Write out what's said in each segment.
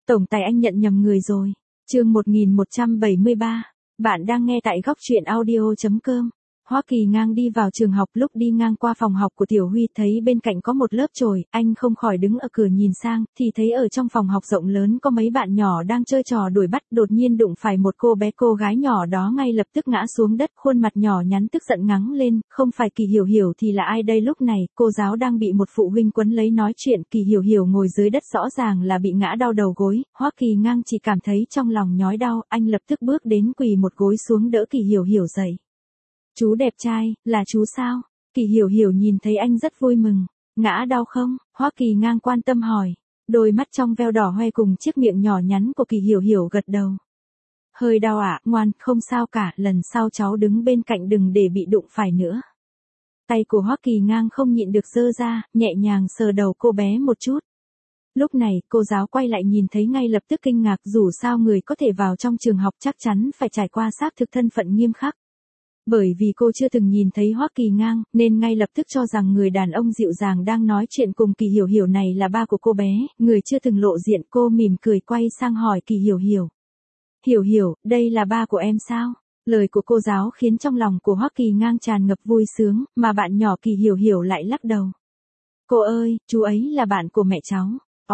Tổng tài anh nhận nhầm người rồi. Chương 1173. Bạn đang nghe tại góc truyện audio.com. Hoa Kỳ ngang đi vào trường học, lúc đi ngang qua phòng học của Tiểu Huy thấy bên cạnh có một lớp chồi, anh không khỏi đứng ở cửa nhìn sang, thì thấy ở trong phòng học rộng lớn có mấy bạn nhỏ đang chơi trò đuổi bắt, đột nhiên đụng phải một cô gái nhỏ đó ngay lập tức ngã xuống đất, khuôn mặt nhỏ nhắn tức giận ngắng lên, không phải Kỳ Hiểu Hiểu thì là ai đây? Lúc này, cô giáo đang bị một phụ huynh quấn lấy nói chuyện, Kỳ Hiểu Hiểu ngồi dưới đất rõ ràng là bị ngã đau đầu gối, Hoa Kỳ ngang chỉ cảm thấy trong lòng nhói đau, anh lập tức bước đến quỳ một gối xuống đỡ Kỳ Hiểu Hiểu dậy. Chú đẹp trai, là chú sao? Kỳ Hiểu Hiểu nhìn thấy anh rất vui mừng. Ngã đau không? Hoa Kỳ ngang quan tâm hỏi. Đôi mắt trong veo đỏ hoe cùng chiếc miệng nhỏ nhắn của Kỳ Hiểu Hiểu gật đầu. Hơi đau ạ, ngoan, không sao cả, lần sau cháu đứng bên cạnh đừng để bị đụng phải nữa. Tay của Hoa Kỳ ngang không nhịn được giơ ra, nhẹ nhàng sờ đầu cô bé một chút. Lúc này, cô giáo quay lại nhìn thấy ngay lập tức kinh ngạc, dù sao người có thể vào trong trường học chắc chắn phải trải qua xác thực thân phận nghiêm khắc. Bởi vì cô chưa từng nhìn thấy Hoa Kỳ ngang, nên ngay lập tức cho rằng người đàn ông dịu dàng đang nói chuyện cùng Kỳ Hiểu Hiểu này là ba của cô bé, người chưa từng lộ diện. Cô mỉm cười quay sang hỏi Kỳ Hiểu Hiểu. Hiểu Hiểu, đây là ba của em sao? Lời của cô giáo khiến trong lòng của Hoa Kỳ ngang tràn ngập vui sướng, mà bạn nhỏ Kỳ Hiểu Hiểu lại lắc đầu. Cô ơi, chú ấy là bạn của mẹ cháu.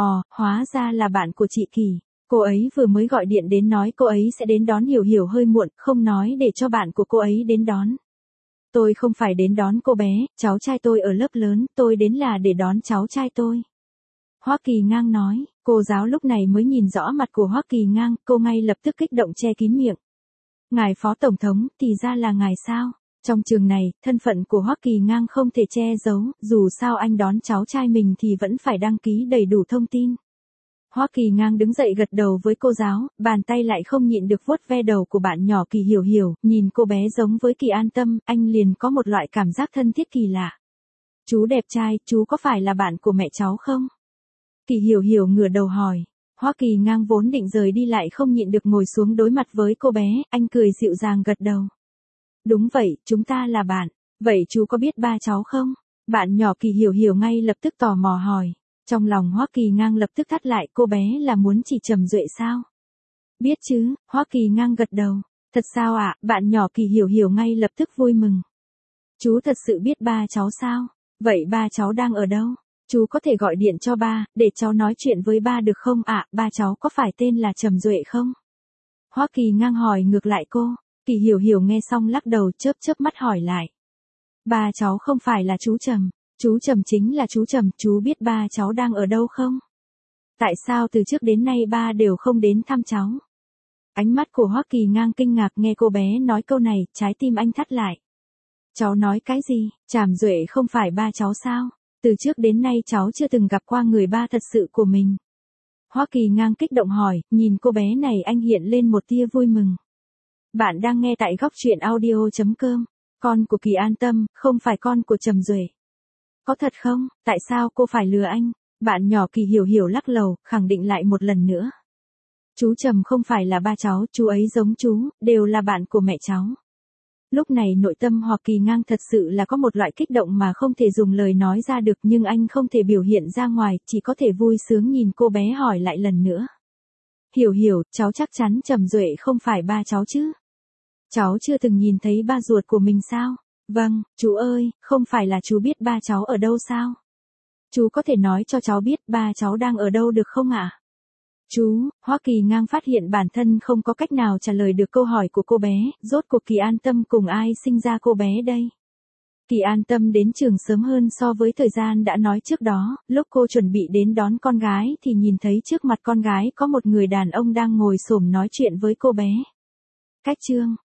Hóa ra là bạn của chị Kỳ. Cô ấy vừa mới gọi điện đến nói cô ấy sẽ đến đón Hiểu Hiểu hơi muộn, không nói để cho bạn của cô ấy đến đón. Tôi không phải đến đón cô bé, cháu trai tôi ở lớp lớn, tôi đến là để đón cháu trai tôi. Hoa Kỳ ngang nói, cô giáo lúc này mới nhìn rõ mặt của Hoa Kỳ ngang, cô ngay lập tức kích động che kín miệng. Ngài Phó Tổng thống, thì ra là ngài sao? Trong trường này, thân phận của Hoa Kỳ ngang không thể che giấu, dù sao anh đón cháu trai mình thì vẫn phải đăng ký đầy đủ thông tin. Hoa Kỳ ngang đứng dậy gật đầu với cô giáo, bàn tay lại không nhịn được vuốt ve đầu của bạn nhỏ Kỳ Hiểu Hiểu, nhìn cô bé giống với Kỳ An Tâm, anh liền có một loại cảm giác thân thiết kỳ lạ. Chú đẹp trai, chú có phải là bạn của mẹ cháu không? Kỳ Hiểu Hiểu ngửa đầu hỏi. Hoa Kỳ ngang vốn định rời đi lại không nhịn được ngồi xuống đối mặt với cô bé, anh cười dịu dàng gật đầu. Đúng vậy, chúng ta là bạn. Vậy chú có biết ba cháu không? Bạn nhỏ Kỳ Hiểu Hiểu ngay lập tức tò mò hỏi. Trong lòng Hoa Kỳ ngang lập tức thắt lại, cô bé là muốn chỉ Trầm Duệ sao? Biết chứ, Hoa Kỳ ngang gật đầu. Thật sao ạ? Bạn nhỏ Kỳ Hiểu Hiểu ngay lập tức vui mừng. Chú thật sự biết ba cháu sao? Vậy ba cháu đang ở đâu? Chú có thể gọi điện cho ba, để cháu nói chuyện với ba được không ạ? Ba cháu có phải tên là Trầm Duệ không? Hoa Kỳ ngang hỏi ngược lại cô. Kỳ Hiểu Hiểu nghe xong lắc đầu, chớp mắt hỏi lại. Ba cháu không phải là chú Trầm. Chú Trầm chính là chú Trầm, chú biết ba cháu đang ở đâu không? Tại sao từ trước đến nay ba đều không đến thăm cháu? Ánh mắt của Hoa Kỳ ngang kinh ngạc nghe cô bé nói câu này, trái tim anh thắt lại. Cháu nói cái gì? Trảm Duệ không phải ba cháu sao? Từ trước đến nay cháu chưa từng gặp qua người ba thật sự của mình. Hoa Kỳ ngang kích động hỏi, nhìn cô bé này anh hiện lên một tia vui mừng. Bạn đang nghe tại góc truyện audio.com. Con của Kỳ An Tâm, không phải con của Trầm Duệ. Có thật không? Tại sao cô phải lừa anh? Bạn nhỏ Kỳ Hiểu Hiểu lắc lầu, khẳng định lại một lần nữa. Chú Trầm không phải là ba cháu, chú ấy giống chú, đều là bạn của mẹ cháu. Lúc này nội tâm Hoa Kỳ ngang thật sự là có một loại kích động mà không thể dùng lời nói ra được, nhưng anh không thể biểu hiện ra ngoài, chỉ có thể vui sướng nhìn cô bé hỏi lại lần nữa. Hiểu Hiểu, cháu chắc chắn Trầm Duệ không phải ba cháu chứ? Cháu chưa từng nhìn thấy ba ruột của mình sao? Vâng, chú ơi, không phải là chú biết ba cháu ở đâu sao? Chú có thể nói cho cháu biết ba cháu đang ở đâu được không ạ? Chú, Hoa Kỳ ngang phát hiện bản thân không có cách nào trả lời được câu hỏi của cô bé, rốt cuộc Kỳ An Tâm cùng ai sinh ra cô bé đây? Kỳ An Tâm đến trường sớm hơn so với thời gian đã nói trước đó, lúc cô chuẩn bị đến đón con gái thì nhìn thấy trước mặt con gái có một người đàn ông đang ngồi xổm nói chuyện với cô bé. Cách chương